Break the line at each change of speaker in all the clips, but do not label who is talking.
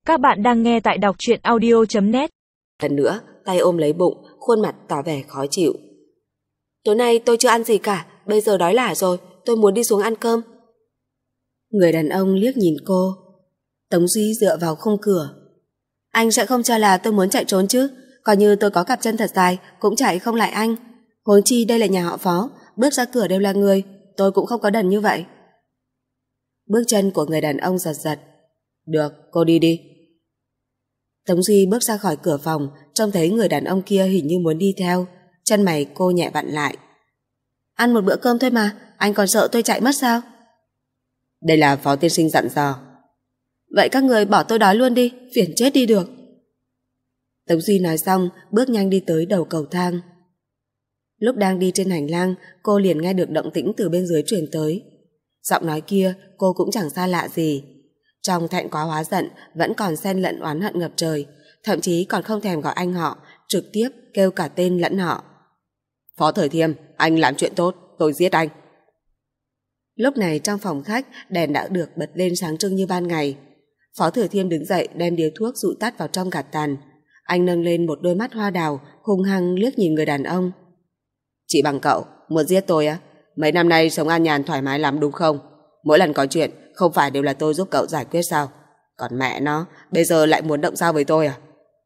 Các bạn đang nghe tại đọc truyện audio.net.
Lần nữa, tay ôm lấy bụng, khuôn mặt tỏ vẻ khó chịu. Tối nay tôi chưa ăn gì cả, bây giờ đói lả rồi, tôi muốn đi xuống ăn cơm. Người đàn ông liếc nhìn cô. Tống Duy dựa vào khung cửa. Anh sẽ không cho là tôi muốn chạy trốn chứ, coi như tôi có cặp chân thật dài cũng chạy không lại anh. Huống chi đây là nhà họ Phó, bước ra cửa đều là người, tôi cũng không có đần như vậy. Bước chân của người đàn ông giật giật. Được, cô đi đi. Tống Duy bước ra khỏi cửa phòng, trông thấy người đàn ông kia hình như muốn đi theo, chân mày cô nhẹ vặn lại. Ăn một bữa cơm thôi mà, anh còn sợ tôi chạy mất sao? Đây là Phó tiên sinh dặn dò. Vậy các người bỏ tôi đói luôn đi, phiền chết đi được. Tống Duy nói xong, bước nhanh đi tới đầu cầu thang. Lúc đang đi trên hành lang, cô liền nghe được động tĩnh từ bên dưới truyền tới. Giọng nói kia cô cũng chẳng xa lạ gì. Trong thẹn quá hóa giận vẫn còn xen lẫn oán hận ngập trời, thậm chí còn không thèm gọi anh họ, trực tiếp kêu cả tên lẫn họ. Phó Thời Thiêm, anh làm chuyện tốt, tôi giết anh. Lúc này trong phòng khách đèn đã được bật lên sáng trưng như ban ngày. Phó Thời Thiêm đứng dậy đem điếu thuốc dụi tắt vào trong gạt tàn. Anh nâng lên một đôi mắt hoa đào hung hăng liếc nhìn người đàn ông. Chị bằng cậu muốn giết tôi á? Mấy năm nay sống an nhàn thoải mái lắm đúng không? Mỗi lần có chuyện không phải đều là tôi giúp cậu giải quyết sao? Còn mẹ nó bây giờ lại muốn động dao với tôi à?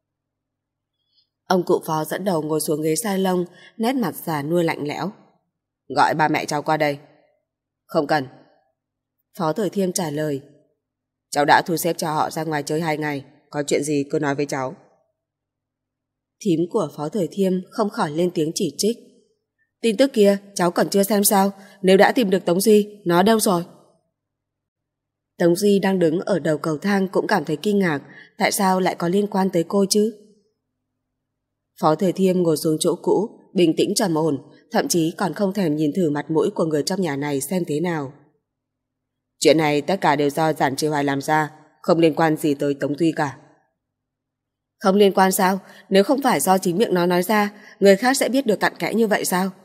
Ông cụ Phó dẫn đầu ngồi xuống ghế salon, nét mặt già nua lạnh lẽo. Gọi ba mẹ cháu qua đây. Không cần. Phó Thời Thiêm trả lời. Cháu đã thu xếp cho họ ra ngoài chơi 2 ngày, có chuyện gì cứ nói với cháu. Thím của Phó Thời Thiêm không khỏi lên tiếng chỉ trích. Tin tức kia cháu còn chưa xem sao? Nếu đã tìm được Tống Duy, nó đâu rồi? Tống Duy đang đứng ở đầu cầu thang cũng cảm thấy kinh ngạc, tại sao lại có liên quan tới cô chứ? Phó Thời Thiêm ngồi xuống chỗ cũ, bình tĩnh trầm ổn, thậm chí còn không thèm nhìn thử mặt mũi của người trong nhà này xem thế nào. Chuyện này tất cả đều do Giản Trì Hoài làm ra, không liên quan gì tới Tống Duy cả. Không liên quan sao? Nếu không phải do chính miệng nó nói ra, người khác sẽ biết được cặn kẽ như vậy sao?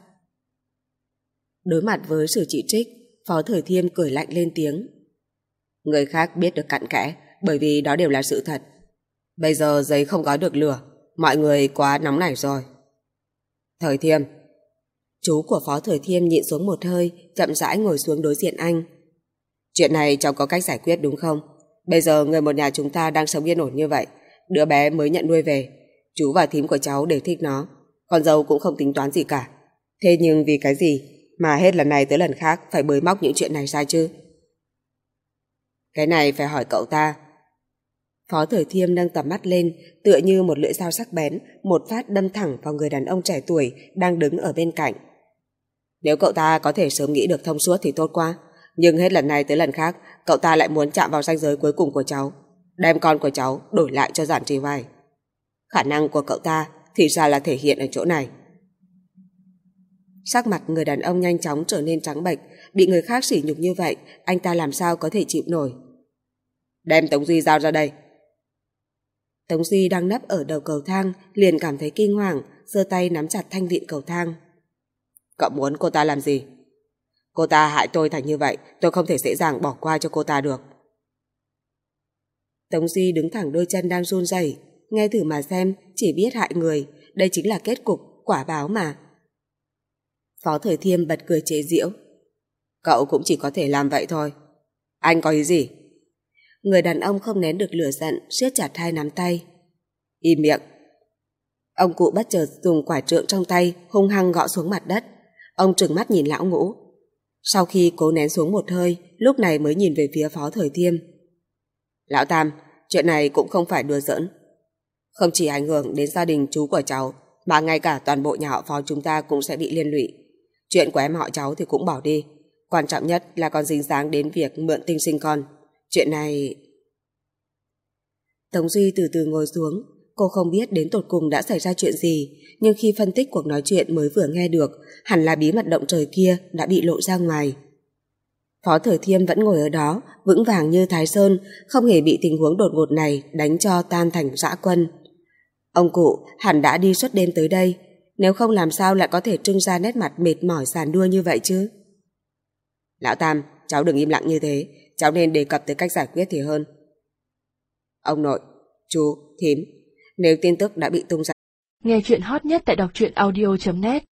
Đối mặt với sự chỉ trích, Phó Thời Thiêm cười lạnh lên tiếng. Người khác biết được cặn kẽ bởi vì đó đều là sự thật. Bây giờ giấy không gói được lửa, mọi người quá nóng nảy rồi. Thời Thiêm. Chú của Phó Thời Thiêm nhịn xuống một hơi, chậm rãi ngồi xuống đối diện anh. Chuyện này cháu có cách giải quyết đúng không? Bây giờ người một nhà chúng ta đang sống yên ổn như vậy, đứa bé mới nhận nuôi về, chú và thím của cháu đều thích nó, con dâu cũng không tính toán gì cả. Thế nhưng vì cái gì mà hết lần này tới lần khác phải bới móc những chuyện này ra chứ? Cái này phải hỏi cậu ta. Phó Thời Thiêm nâng tầm mắt lên, tựa như một lưỡi dao sắc bén, một phát đâm thẳng vào người đàn ông trẻ tuổi đang đứng ở bên cạnh. Nếu cậu ta có thể sớm nghĩ được thông suốt thì tốt quá, nhưng hết lần này tới lần khác cậu ta lại muốn chạm vào ranh giới cuối cùng của cháu, đem con của cháu đổi lại cho Giản Trì Hoài. Khả năng của cậu ta thì ra là thể hiện ở chỗ này. Sắc mặt người đàn ông nhanh chóng trở nên trắng bệch, bị người khác sỉ nhục như vậy, anh ta làm sao có thể chịu nổi. Đem Tống Duy giao ra đây. Tống Duy đang nấp ở đầu cầu thang, liền cảm thấy kinh hoàng, giơ tay nắm chặt thanh vịn cầu thang. Cậu muốn cô ta làm gì? Cô ta hại tôi thành như vậy, tôi không thể dễ dàng bỏ qua cho cô ta được. Tống Duy đứng thẳng đôi chân đang run rẩy, nghe thử mà xem, chỉ biết hại người, đây chính là kết cục, quả báo mà. Phó Thời Thiêm bật cười chế giễu. Cậu cũng chỉ có thể làm vậy thôi. Anh có ý gì? Người đàn ông không nén được lửa giận, siết chặt hai nắm tay. Im miệng. Ông cụ bất chợt dùng quả trượng trong tay hung hăng gõ xuống mặt đất. Ông trừng mắt nhìn lão Ngũ. Sau khi cố nén xuống một hơi, lúc này mới nhìn về phía Phó Thời Thiêm. Lão Tam, chuyện này cũng không phải đùa giỡn. Không chỉ ảnh hưởng đến gia đình chú của cháu, mà ngay cả toàn bộ nhà họ Phó chúng ta cũng sẽ bị liên lụy. Chuyện của em họ cháu thì cũng bỏ đi, quan trọng nhất là còn dính dáng đến việc mượn tinh sinh con. Chuyện này... Tống Duy từ từ ngồi xuống. Cô không biết đến tột cùng đã xảy ra chuyện gì, nhưng khi phân tích cuộc nói chuyện mới vừa nghe được, hẳn là bí mật động trời kia đã bị lộ ra ngoài. Phó Thời Thiêm vẫn ngồi ở đó, vững vàng như Thái Sơn, không hề bị tình huống đột ngột này đánh cho tan thành dã quân. Ông cụ hẳn đã đi suốt đêm tới đây, nếu không làm sao lại có thể trưng ra nét mặt mệt mỏi giàn nua như vậy chứ? Lão Tam, cháu đừng im lặng như thế, cháu nên đề cập tới cách giải quyết thì hơn. Ông nội, chú, thím, nếu tin tức đã bị tung ra.
Nghe chuyện hot nhất tại đọc truyện audio.net